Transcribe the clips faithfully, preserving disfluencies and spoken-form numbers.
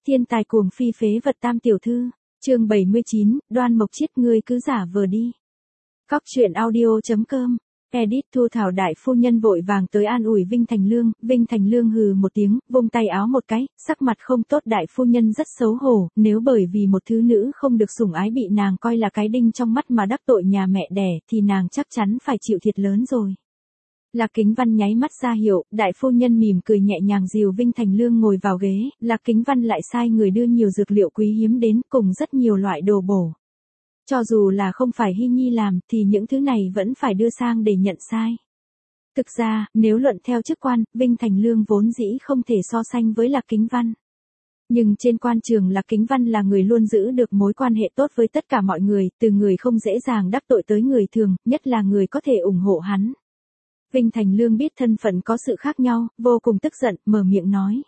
Thiên tài cuồng phi phế vật tam tiểu thư, chương bảy mươi chín, Đoan Mộc Chiết ngươi cứ giả vờ đi. Cóc truyện audio chấm com, edit Thu Thảo đại phu nhân vội vàng tới an ủi Vinh Thành Lương, Vinh Thành Lương hừ một tiếng, vung tay áo một cái, sắc mặt không tốt đại phu nhân rất xấu hổ, nếu bởi vì một thứ nữ không được sủng ái bị nàng coi là cái đinh trong mắt mà đắc tội nhà mẹ đẻ thì nàng chắc chắn phải chịu thiệt lớn rồi. Lạc Kính Văn nháy mắt ra hiệu, đại phu nhân mỉm cười nhẹ nhàng dìu Vinh Thành Lương ngồi vào ghế, Lạc Kính Văn lại sai người đưa nhiều dược liệu quý hiếm đến cùng rất nhiều loại đồ bổ. Cho dù là không phải Hy Nhi làm thì những thứ này vẫn phải đưa sang để nhận sai. Thực ra, nếu luận theo chức quan, Vinh Thành Lương vốn dĩ không thể so sánh với Lạc Kính Văn. Nhưng trên quan trường Lạc Kính Văn là người luôn giữ được mối quan hệ tốt với tất cả mọi người, từ người không dễ dàng đắc tội tới người thường, nhất là người có thể ủng hộ hắn. Vinh Thành Lương biết thân phận có sự khác nhau, vô cùng tức giận, mở miệng nói.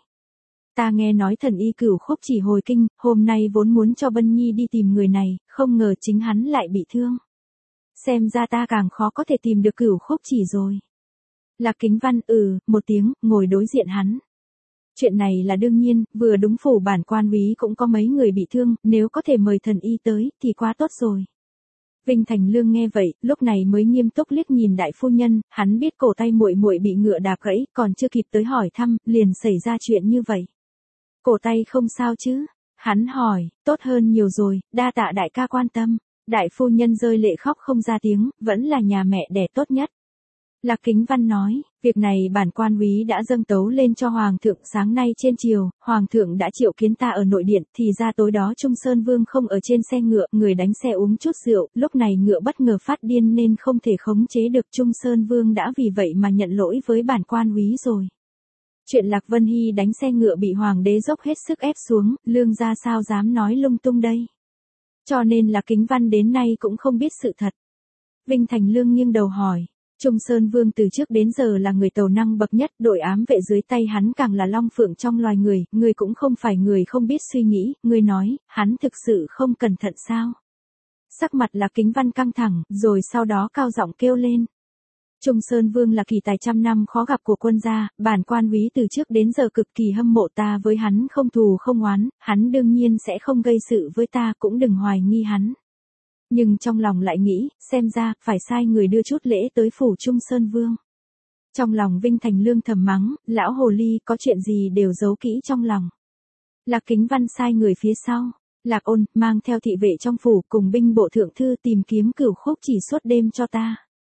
Ta nghe nói thần y Cửu Khúc chỉ hồi kinh, hôm nay vốn muốn cho Bân Nhi đi tìm người này, không ngờ chính hắn lại bị thương. Xem ra ta càng khó có thể tìm được Cửu Khúc chỉ rồi. Lạc Kính Văn ừ, một tiếng, ngồi đối diện hắn. Chuyện này là đương nhiên, vừa đúng phủ bản quan úy cũng có mấy người bị thương, nếu có thể mời thần y tới, thì quá tốt rồi. Vinh Thành Lương nghe vậy, lúc này mới nghiêm túc liếc nhìn đại phu nhân, hắn biết cổ tay muội muội bị ngựa đạp gãy, còn chưa kịp tới hỏi thăm, liền xảy ra chuyện như vậy. Cổ tay không sao chứ? Hắn hỏi, tốt hơn nhiều rồi, đa tạ đại ca quan tâm. Đại phu nhân rơi lệ khóc không ra tiếng, vẫn là nhà mẹ đẻ tốt nhất. Lạc Kính Văn nói, việc này bản quan úy đã dâng tấu lên cho Hoàng thượng sáng nay trên chiều, Hoàng thượng đã triệu kiến ta ở nội điện, thì ra tối đó Trung Sơn Vương không ở trên xe ngựa, người đánh xe uống chút rượu, lúc này ngựa bất ngờ phát điên nên không thể khống chế được Trung Sơn Vương đã vì vậy mà nhận lỗi với bản quan úy rồi. Chuyện Lạc Vân Hy đánh xe ngựa bị Hoàng đế dốc hết sức ép xuống, Lương gia sao dám nói lung tung đây. Cho nên Lạc Kính Văn đến nay cũng không biết sự thật. Vinh Thành Lương nghiêng đầu hỏi. Trung Sơn Vương từ trước đến giờ là người tầu năng bậc nhất, đội ám vệ dưới tay hắn càng là long phượng trong loài người, người cũng không phải người không biết suy nghĩ, người nói, hắn thực sự không cẩn thận sao? Sắc mặt Lạc Kính Văn căng thẳng, rồi sau đó cao giọng kêu lên. Trung Sơn Vương là kỳ tài trăm năm khó gặp của quân gia, bản quan úy từ trước đến giờ cực kỳ hâm mộ ta với hắn không thù không oán, hắn đương nhiên sẽ không gây sự với ta, cũng đừng hoài nghi hắn. Nhưng trong lòng lại nghĩ, xem ra, phải sai người đưa chút lễ tới phủ Trung Sơn Vương. Trong lòng Vinh Thành Lương thầm mắng, lão hồ ly có chuyện gì đều giấu kỹ trong lòng. Lạc Kính Văn sai người phía sau, Lạc Ôn, mang theo thị vệ trong phủ cùng binh bộ thượng thư tìm kiếm Cửu Khúc chỉ suốt đêm cho ta.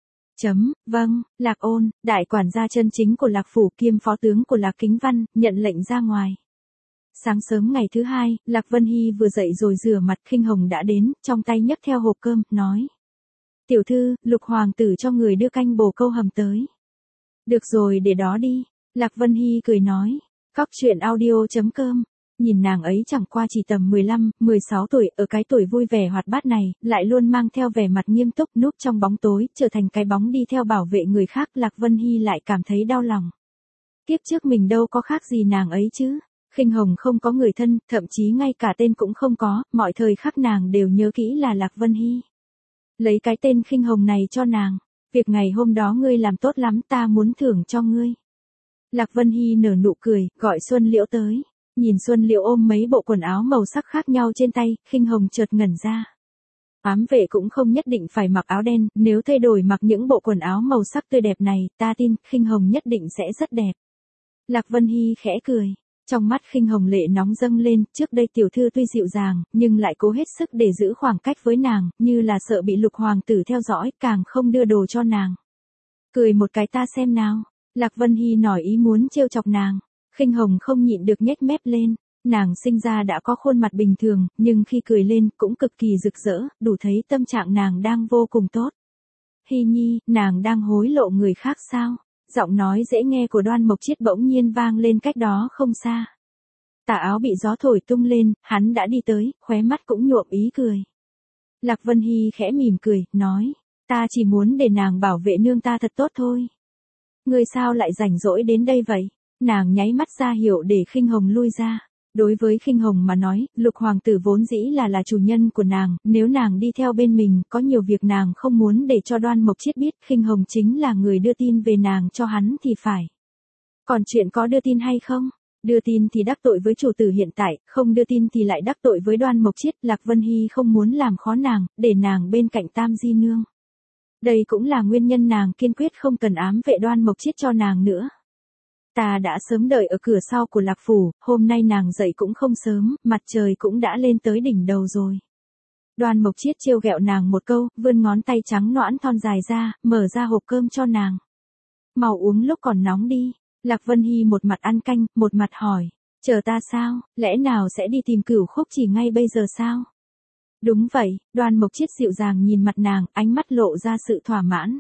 Chấm, vâng, Lạc Ôn, đại quản gia chân chính của Lạc Phủ kiêm phó tướng của Lạc Kính Văn, nhận lệnh ra ngoài. Sáng sớm ngày thứ hai, Lạc Vân Hy vừa dậy rồi rửa mặt, Khinh Hồng đã đến, trong tay nhấc theo hộp cơm, nói. Tiểu thư, Lục hoàng tử cho người đưa canh bồ câu hầm tới. Được rồi để đó đi, Lạc Vân Hy cười nói. Cóc truyện audio chấm com, nhìn nàng ấy chẳng qua chỉ tầm mười lăm, mười sáu tuổi, ở cái tuổi vui vẻ hoạt bát này, lại luôn mang theo vẻ mặt nghiêm túc núp trong bóng tối, trở thành cái bóng đi theo bảo vệ người khác, Lạc Vân Hy lại cảm thấy đau lòng. Kiếp trước mình đâu có khác gì nàng ấy chứ. Khinh Hồng không có người thân, thậm chí ngay cả tên cũng không có, mọi thời khắc nàng đều nhớ kỹ là Lạc Vân Hy. Lấy cái tên Khinh Hồng này cho nàng, việc ngày hôm đó ngươi làm tốt lắm, ta muốn thưởng cho ngươi. Lạc Vân Hy nở nụ cười, gọi Xuân Liễu tới, nhìn Xuân Liễu ôm mấy bộ quần áo màu sắc khác nhau trên tay, Khinh Hồng chợt ngẩn ra. Ám vệ cũng không nhất định phải mặc áo đen, nếu thay đổi mặc những bộ quần áo màu sắc tươi đẹp này, ta tin Khinh Hồng nhất định sẽ rất đẹp. Lạc Vân Hy khẽ cười. Trong mắt Khinh Hồng lệ nóng dâng lên, trước đây tiểu thư tuy dịu dàng, nhưng lại cố hết sức để giữ khoảng cách với nàng, như là sợ bị Lục hoàng tử theo dõi, càng không đưa đồ cho nàng. Cười một cái ta xem nào, Lạc Vân Hy nổi ý muốn trêu chọc nàng, Khinh Hồng không nhịn được nhếch mép lên, nàng sinh ra đã có khuôn mặt bình thường, nhưng khi cười lên cũng cực kỳ rực rỡ, đủ thấy tâm trạng nàng đang vô cùng tốt. Hy Nhi, nàng đang hối lộ người khác sao? Giọng nói dễ nghe của Đoan Mộc Chiết bỗng nhiên vang lên cách đó không xa. Tà áo bị gió thổi tung lên, hắn đã đi tới, khóe mắt cũng nhuộm ý cười. Lạc Vân Hy khẽ mỉm cười, nói, ta chỉ muốn để nàng bảo vệ nương ta thật tốt thôi. Ngươi sao lại rảnh rỗi đến đây vậy? Nàng nháy mắt ra hiệu để Khinh Hồng lui ra. Đối với Khinh Hồng mà nói, Lục hoàng tử vốn dĩ là là chủ nhân của nàng, nếu nàng đi theo bên mình, có nhiều việc nàng không muốn để cho Đoan Mộc Chiết biết, Khinh Hồng chính là người đưa tin về nàng cho hắn thì phải. Còn chuyện có đưa tin hay không? Đưa tin thì đắc tội với chủ tử hiện tại, không đưa tin thì lại đắc tội với Đoan Mộc Chiết. Lạc Vân Hy không muốn làm khó nàng, để nàng bên cạnh Tam Di Nương. Đây cũng là nguyên nhân nàng kiên quyết không cần ám vệ Đoan Mộc Chiết cho nàng nữa. Ta đã sớm đợi ở cửa sau của Lạc Phủ, hôm nay nàng dậy cũng không sớm, mặt trời cũng đã lên tới đỉnh đầu rồi. Đoan Mộc Chiết trêu ghẹo nàng một câu, vươn ngón tay trắng nõn thon dài ra, mở ra hộp cơm cho nàng. Mau uống lúc còn nóng đi. Lạc Vân Hy một mặt ăn canh, một mặt hỏi. Chờ ta sao, lẽ nào sẽ đi tìm Cửu Khúc Chỉ ngay bây giờ sao? Đúng vậy, Đoan Mộc Chiết dịu dàng nhìn mặt nàng, ánh mắt lộ ra sự thỏa mãn.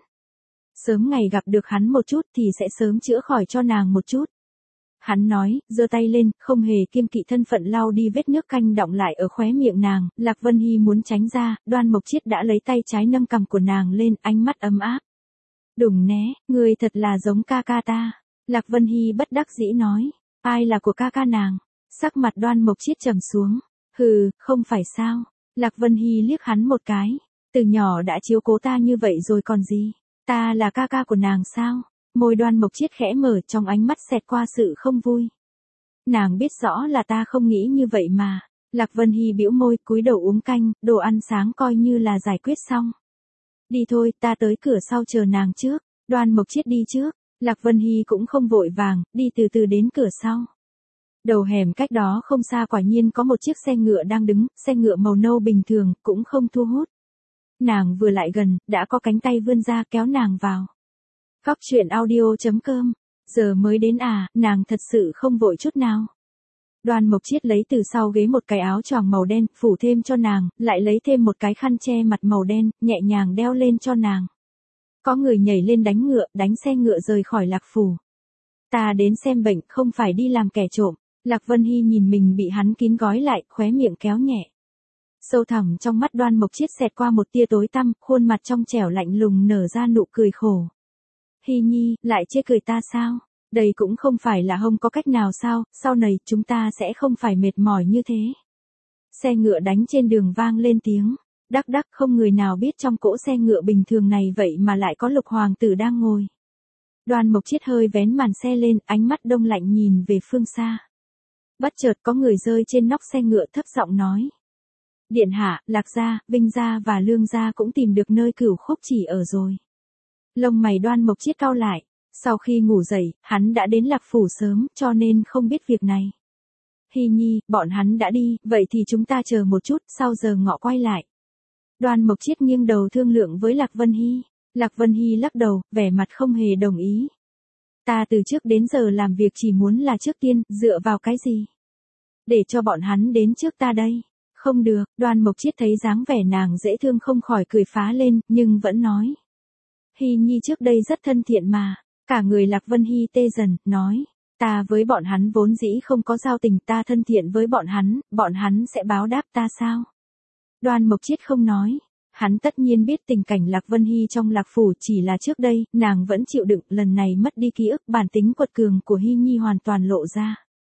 Sớm ngày gặp được hắn một chút thì sẽ sớm chữa khỏi cho nàng một chút. Hắn nói, giơ tay lên, không hề kiêng kỵ thân phận lau đi vết nước canh đọng lại ở khóe miệng nàng. Lạc Vân Hy muốn tránh ra, Đoan Mộc Chiết đã lấy tay trái nâng cằm của nàng lên, ánh mắt ấm áp. Đừng né, người thật là giống ca ca ta. Lạc Vân Hy bất đắc dĩ nói, ai là của ca ca nàng? Sắc mặt Đoan Mộc Chiết trầm xuống. Hừ, không phải sao? Lạc Vân Hy liếc hắn một cái. Từ nhỏ đã chiếu cố ta như vậy rồi còn gì? Ta là ca ca của nàng sao? Môi Đoan Mộc Chiết khẽ mở, trong ánh mắt xẹt qua sự không vui. Nàng biết rõ là ta không nghĩ như vậy mà. Lạc Vân Hy bĩu môi, cúi đầu uống canh, đồ ăn sáng coi như là giải quyết xong. Đi thôi, ta tới cửa sau chờ nàng trước. Đoan Mộc Chiết đi trước. Lạc Vân Hy cũng không vội vàng, đi từ từ đến cửa sau. Đầu hẻm cách đó không xa quả nhiên có một chiếc xe ngựa đang đứng, xe ngựa màu nâu bình thường, cũng không thu hút. Nàng vừa lại gần, đã có cánh tay vươn ra kéo nàng vào. Cóc truyện audio chấm com. Giờ mới đến à, nàng thật sự không vội chút nào. Đoan Mộc Chiết lấy từ sau ghế một cái áo choàng màu đen, phủ thêm cho nàng, lại lấy thêm một cái khăn che mặt màu đen, nhẹ nhàng đeo lên cho nàng. Có người nhảy lên đánh ngựa, đánh xe ngựa rời khỏi Lạc Phủ. Ta đến xem bệnh, không phải đi làm kẻ trộm. Lạc Vân Hy nhìn mình bị hắn kín gói lại, khóe miệng kéo nhẹ. Sâu thẳm trong mắt Đoan Mộc Chiết xẹt qua một tia tối tăm, khuôn mặt trong trẻo lạnh lùng nở ra nụ cười khổ. Hy Nhi, lại chê cười ta sao? Đây cũng không phải là không có cách nào sao, sau này chúng ta sẽ không phải mệt mỏi như thế. Xe ngựa đánh trên đường vang lên tiếng. Đắc đắc, không người nào biết trong cỗ xe ngựa bình thường này vậy mà lại có Lục hoàng tử đang ngồi. Đoan Mộc Chiết hơi vén màn xe lên, ánh mắt đông lạnh nhìn về phương xa. Bất chợt có người rơi trên nóc xe ngựa thấp giọng nói. Điện hạ, Lạc gia, Vinh gia và Lương gia cũng tìm được nơi Cửu Khúc Chỉ ở rồi. Lông mày Đoan Mộc Chiết cau lại. Sau khi ngủ dậy, hắn đã đến Lạc Phủ sớm, cho nên không biết việc này. Hy Nhi, bọn hắn đã đi, vậy thì chúng ta chờ một chút, sau giờ ngọ quay lại. Đoan Mộc Chiết nghiêng đầu thương lượng với Lạc Vân Hy. Lạc Vân Hy lắc đầu, vẻ mặt không hề đồng ý. Ta từ trước đến giờ làm việc chỉ muốn là trước tiên, dựa vào cái gì? Để cho bọn hắn đến trước ta đây. Không được, Đoan Mộc Chiết thấy dáng vẻ nàng dễ thương không khỏi cười phá lên, nhưng vẫn nói. Hy Nhi trước đây rất thân thiện mà. Cả người Lạc Vân Hy tê dần, nói. Ta với bọn hắn vốn dĩ không có giao tình, ta thân thiện với bọn hắn, bọn hắn sẽ báo đáp ta sao? Đoan Mộc Chiết không nói. Hắn tất nhiên biết tình cảnh Lạc Vân Hy trong Lạc Phủ, chỉ là trước đây, nàng vẫn chịu đựng, lần này mất đi ký ức, bản tính quật cường của Hy Nhi hoàn toàn lộ ra.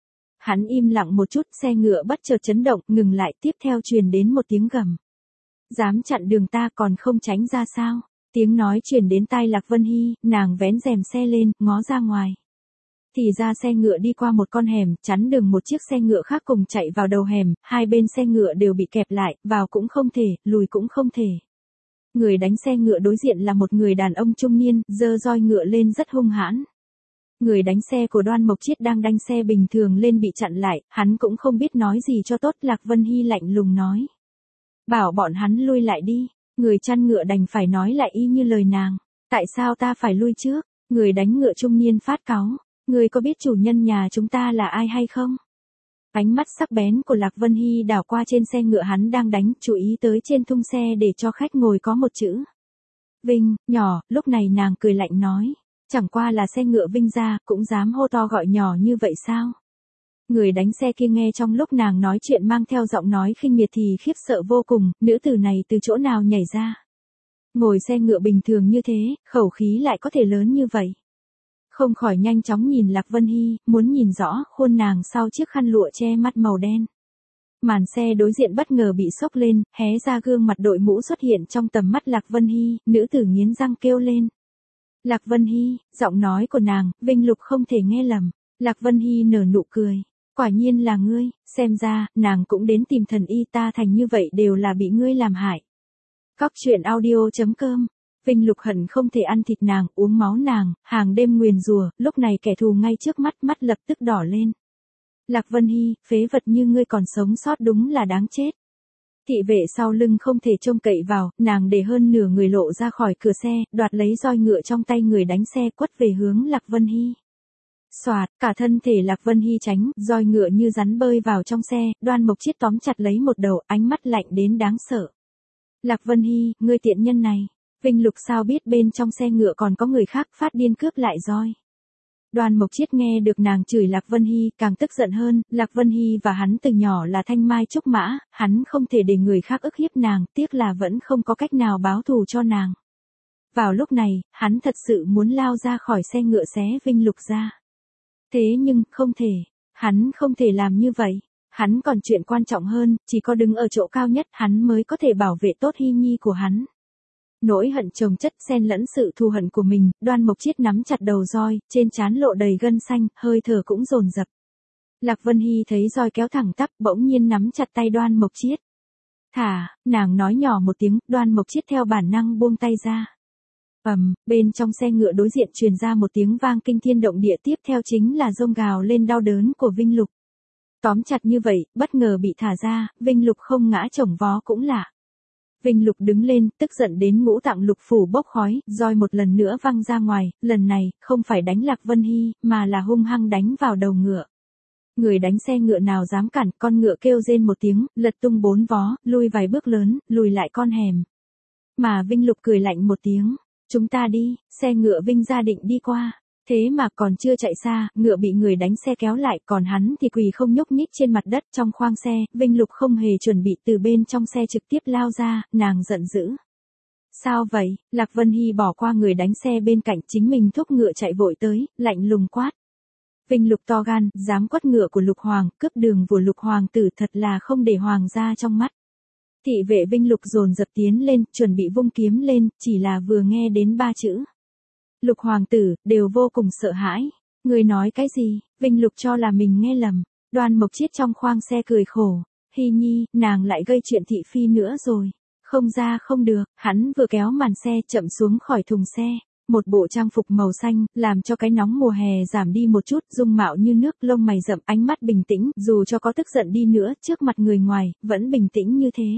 Hắn im lặng một chút, xe ngựa bất chợt chấn động, ngừng lại, tiếp theo truyền đến một tiếng gầm. Dám chặn đường ta còn không tránh ra sao? Tiếng nói truyền đến tai Lạc Vân Hy, nàng vén rèm xe lên, ngó ra ngoài. Thì ra xe ngựa đi qua một con hẻm, chắn đường một chiếc xe ngựa khác cùng chạy vào đầu hẻm, hai bên xe ngựa đều bị kẹp lại, vào cũng không thể, lùi cũng không thể. Người đánh xe ngựa đối diện là một người đàn ông trung niên, giơ roi ngựa lên rất hung hãn. Người đánh xe của Đoan Mộc Chiết đang đánh xe bình thường lên bị chặn lại, hắn cũng không biết nói gì cho tốt. Lạc Vân Hy lạnh lùng nói. Bảo bọn hắn lui lại đi. Người chăn ngựa đành phải nói lại y như lời nàng. Tại sao ta phải lui trước? Người đánh ngựa trung niên phát cáu. Người có biết chủ nhân nhà chúng ta là ai hay không? Ánh mắt sắc bén của Lạc Vân Hy đảo qua trên xe ngựa hắn đang đánh, chú ý tới trên thung xe để cho khách ngồi có một chữ. Vinh, nhỏ, lúc này nàng cười lạnh nói. Chẳng qua là xe ngựa Vinh gia, cũng dám hô to gọi nhỏ như vậy sao? Người đánh xe kia nghe trong lúc nàng nói chuyện mang theo giọng nói khinh miệt thì khiếp sợ vô cùng, nữ tử này từ chỗ nào nhảy ra? Ngồi xe ngựa bình thường như thế, khẩu khí lại có thể lớn như vậy. Không khỏi nhanh chóng nhìn Lạc Vân Hy, muốn nhìn rõ khuôn nàng sau chiếc khăn lụa che mắt màu đen. Màn xe đối diện bất ngờ bị xốc lên, hé ra gương mặt đội mũ xuất hiện trong tầm mắt Lạc Vân Hy, nữ tử nghiến răng kêu lên. Lạc Vân Hy, giọng nói của nàng, Vinh Lục không thể nghe lầm. Lạc Vân Hy nở nụ cười. Quả nhiên là ngươi, xem ra, nàng cũng đến tìm thần y, ta thành như vậy đều là bị ngươi làm hại. Cóc truyện audio chấm com. Vinh Lục hận không thể ăn thịt nàng, uống máu nàng, hàng đêm nguyền rủa, lúc này kẻ thù ngay trước mắt, mắt lập tức đỏ lên. Lạc Vân Hy, phế vật như ngươi còn sống sót đúng là đáng chết. Thị vệ sau lưng không thể trông cậy vào, nàng để hơn nửa người lộ ra khỏi cửa xe, đoạt lấy roi ngựa trong tay người đánh xe quất về hướng Lạc Vân Hy. Xoạt, cả thân thể Lạc Vân Hy tránh, roi ngựa như rắn bơi vào trong xe, Đoan Mộc Chiết tóm chặt lấy một đầu, ánh mắt lạnh đến đáng sợ. Lạc Vân Hy, ngươi tiện nhân này. Vinh Lục sao biết bên trong xe ngựa còn có người khác, phát điên cướp lại roi. Đoan Mộc Chiết nghe được nàng chửi Lạc Vân Hy, càng tức giận hơn, Lạc Vân Hy và hắn từ nhỏ là thanh mai trúc mã, hắn không thể để người khác ức hiếp nàng, tiếc là vẫn không có cách nào báo thù cho nàng. Vào lúc này, hắn thật sự muốn lao ra khỏi xe ngựa xé Vinh Lục ra. Thế nhưng, không thể, hắn không thể làm như vậy. Hắn còn chuyện quan trọng hơn, chỉ có đứng ở chỗ cao nhất hắn mới có thể bảo vệ tốt Hy Nhi của hắn. Nỗi hận chồng chất xen lẫn sự thù hận của mình, Đoan Mộc Chiết nắm chặt đầu roi, trên trán lộ đầy gân xanh, hơi thở cũng dồn dập. Lạc Vân Hy thấy roi kéo thẳng tắp, bỗng nhiên nắm chặt tay Đoan Mộc Chiết. Thả, nàng nói nhỏ một tiếng, Đoan Mộc Chiết theo bản năng buông tay ra. Ầm, bên trong xe ngựa đối diện truyền ra một tiếng vang kinh thiên động địa, tiếp theo chính là rông gào lên đau đớn của Vinh Lục. Tóm chặt như vậy, bất ngờ bị thả ra, Vinh Lục không ngã chồng vó cũng lạ. Vinh Lục đứng lên, tức giận đến ngũ tạng lục phủ bốc khói, roi một lần nữa văng ra ngoài, lần này, không phải đánh Lạc Vân Hy, mà là hung hăng đánh vào đầu ngựa. Người đánh xe ngựa nào dám cản, con ngựa kêu rên một tiếng, lật tung bốn vó, lui vài bước lớn, lùi lại con hẻm. Mà Vinh Lục cười lạnh một tiếng, chúng ta đi, xe ngựa Vinh gia định đi qua. Thế mà còn chưa chạy xa, ngựa bị người đánh xe kéo lại, còn hắn thì quỳ không nhúc nhích trên mặt đất trong khoang xe, Vinh Lục không hề chuẩn bị từ bên trong xe trực tiếp lao ra, nàng giận dữ. Sao vậy? Lạc Vân Hy bỏ qua người đánh xe bên cạnh, chính mình thúc ngựa chạy vội tới, lạnh lùng quát. Vinh Lục to gan, dám quất ngựa của Lục Hoàng, cướp đường của Lục Hoàng tử, thật là không để Hoàng gia trong mắt. Thị vệ Vinh Lục dồn dập tiến lên, chuẩn bị vung kiếm lên, chỉ là vừa nghe đến ba chữ. Lục Hoàng tử, đều vô cùng sợ hãi. Người nói cái gì? Vinh Lục cho là mình nghe lầm. Đoan Mộc Chiết trong khoang xe cười khổ. Hy Nhi, nàng lại gây chuyện thị phi nữa rồi. Không ra không được, hắn vừa kéo màn xe chậm xuống khỏi thùng xe. Một bộ trang phục màu xanh, làm cho cái nóng mùa hè giảm đi một chút, dung mạo như nước, lông mày rậm, ánh mắt bình tĩnh, dù cho có tức giận đi nữa, trước mặt người ngoài, vẫn bình tĩnh như thế.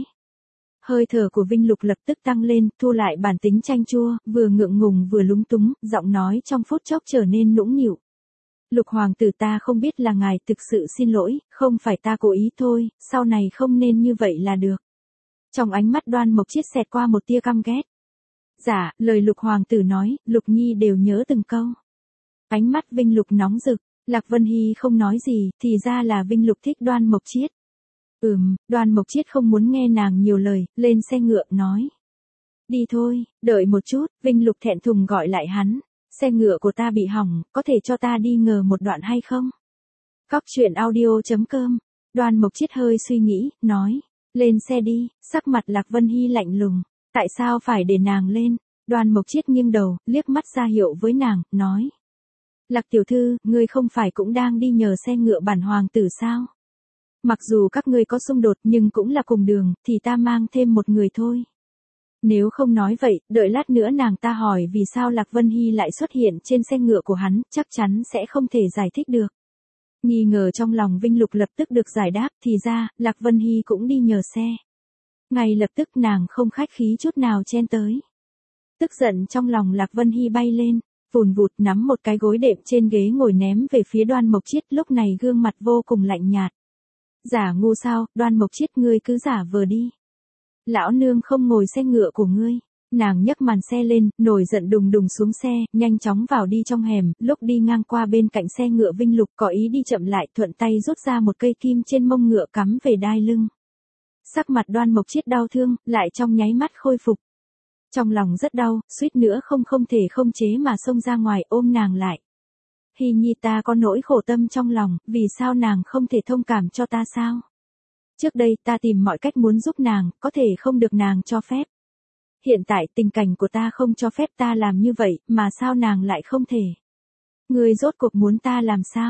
Hơi thở của Vinh Lục lập tức tăng lên, thu lại bản tính chanh chua, vừa ngượng ngùng vừa lúng túng, giọng nói trong phút chốc trở nên nũng nịu. Lục Hoàng tử, ta không biết là ngài, thực sự xin lỗi, không phải ta cố ý thôi, sau này không nên như vậy là được. Trong ánh mắt Đoan Mộc Chiết xẹt qua một tia căm ghét. Dạ, lời Lục Hoàng tử nói, Lục Nhi đều nhớ từng câu. Ánh mắt Vinh Lục nóng rực, Lạc Vân Hy không nói gì, thì ra là Vinh Lục thích Đoan Mộc Chiết. Ừm, Đoan Mộc Chiết không muốn nghe nàng nhiều lời, lên xe ngựa, nói. Đi thôi, đợi một chút, Vinh Lục thẹn thùng gọi lại hắn. Xe ngựa của ta bị hỏng, có thể cho ta đi ngờ một đoạn hay không? Cóc truyện audio chấm com. Đoan Mộc Chiết hơi suy nghĩ, nói. Lên xe đi, sắc mặt Lạc Vân Hy lạnh lùng. Tại sao phải để nàng lên? Đoan Mộc Chiết nghiêng đầu, liếc mắt ra hiệu với nàng, nói. Lạc tiểu thư, ngươi không phải cũng đang đi nhờ xe ngựa bản hoàng tử sao? Mặc dù các ngươi có xung đột nhưng cũng là cùng đường, thì ta mang thêm một người thôi. Nếu không nói vậy, đợi lát nữa nàng ta hỏi vì sao Lạc Vân Hy lại xuất hiện trên xe ngựa của hắn, chắc chắn sẽ không thể giải thích được. Nghi ngờ trong lòng Vinh Lục lập tức được giải đáp, thì ra, Lạc Vân Hy cũng đi nhờ xe. Ngay lập tức nàng không khách khí chút nào chen tới. Tức giận trong lòng Lạc Vân Hy bay lên, vùn vụt nắm một cái gối đệm trên ghế ngồi ném về phía Đoan Mộc Chiết, lúc này gương mặt vô cùng lạnh nhạt. Giả ngu sao, Đoan Mộc Chiết, ngươi cứ giả vờ đi. Lão nương không ngồi xe ngựa của ngươi. Nàng nhấc màn xe lên, nổi giận đùng đùng xuống xe, nhanh chóng vào đi trong hẻm, lúc đi ngang qua bên cạnh xe ngựa Vinh Lục có ý đi chậm lại, thuận tay rút ra một cây kim trên mông ngựa cắm về đai lưng. Sắc mặt Đoan Mộc Chiết đau thương, lại trong nháy mắt khôi phục. Trong lòng rất đau, suýt nữa không không thể không chế mà xông ra ngoài ôm nàng lại. Hy Nhi, ta có nỗi khổ tâm trong lòng, vì sao nàng không thể thông cảm cho ta sao? Trước đây ta tìm mọi cách muốn giúp nàng, có thể không được nàng cho phép. Hiện tại tình cảnh của ta không cho phép ta làm như vậy, mà sao nàng lại không thể? Ngươi rốt cuộc muốn ta làm sao?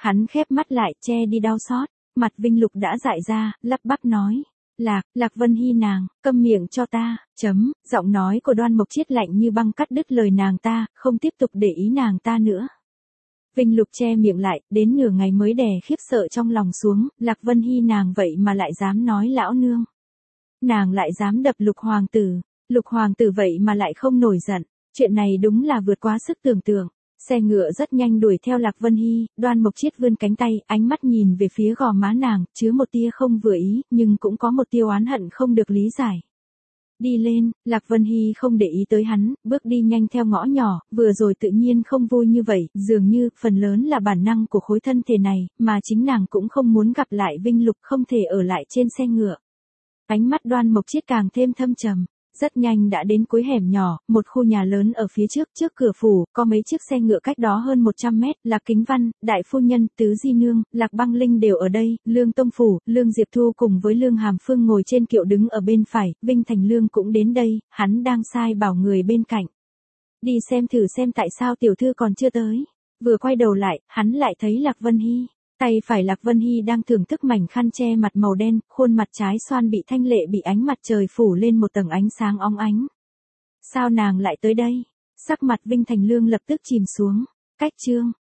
Hắn khép mắt lại che đi đau xót, mặt Vinh Lục đã dại ra, lắp bắp nói. Lạc, Lạc Vân Hy nàng, câm miệng cho ta, chấm, giọng nói của Đoan Mộc Chiết lạnh như băng cắt đứt lời nàng ta, không tiếp tục để ý nàng ta nữa. Vinh Lục che miệng lại, đến nửa ngày mới đè khiếp sợ trong lòng xuống, Lạc Vân Hy nàng vậy mà lại dám nói lão nương. Nàng lại dám đập Lục hoàng tử, Lục hoàng tử vậy mà lại không nổi giận, chuyện này đúng là vượt quá sức tưởng tượng. Xe ngựa rất nhanh đuổi theo Lạc Vân Hy, Đoan Mộc Chiết vươn cánh tay, ánh mắt nhìn về phía gò má nàng, chứa một tia không vừa ý, nhưng cũng có một tia oán hận không được lý giải. Đi lên, Lạc Vân Hy không để ý tới hắn, bước đi nhanh theo ngõ nhỏ, vừa rồi tự nhiên không vui như vậy, dường như, phần lớn là bản năng của khối thân thể này, mà chính nàng cũng không muốn gặp lại Vinh Lục, không thể ở lại trên xe ngựa. Ánh mắt Đoan Mộc Chiết càng thêm thâm trầm. Rất nhanh đã đến cuối hẻm nhỏ, một khu nhà lớn ở phía trước, trước cửa phủ, có mấy chiếc xe ngựa cách đó hơn một trăm mét, Lạc Kính Văn, Đại Phu Nhân, Tứ Di Nương, Lạc Băng Linh đều ở đây, Lương Tông Phủ, Lương Diệp Thu cùng với Lương Hàm Phương ngồi trên kiệu đứng ở bên phải, Vinh Thành Lương cũng đến đây, hắn đang sai bảo người bên cạnh. Đi xem thử xem tại sao tiểu thư còn chưa tới. Vừa quay đầu lại, hắn lại thấy Lạc Vân Hy. Tay phải Lạc Vân Hy đang thưởng thức mảnh khăn che mặt màu đen, khuôn mặt trái xoan bị thanh lệ bị ánh mặt trời phủ lên một tầng ánh sáng óng ánh. Sao nàng lại tới đây? Sắc mặt Vinh Thành Lương lập tức chìm xuống. Cách chương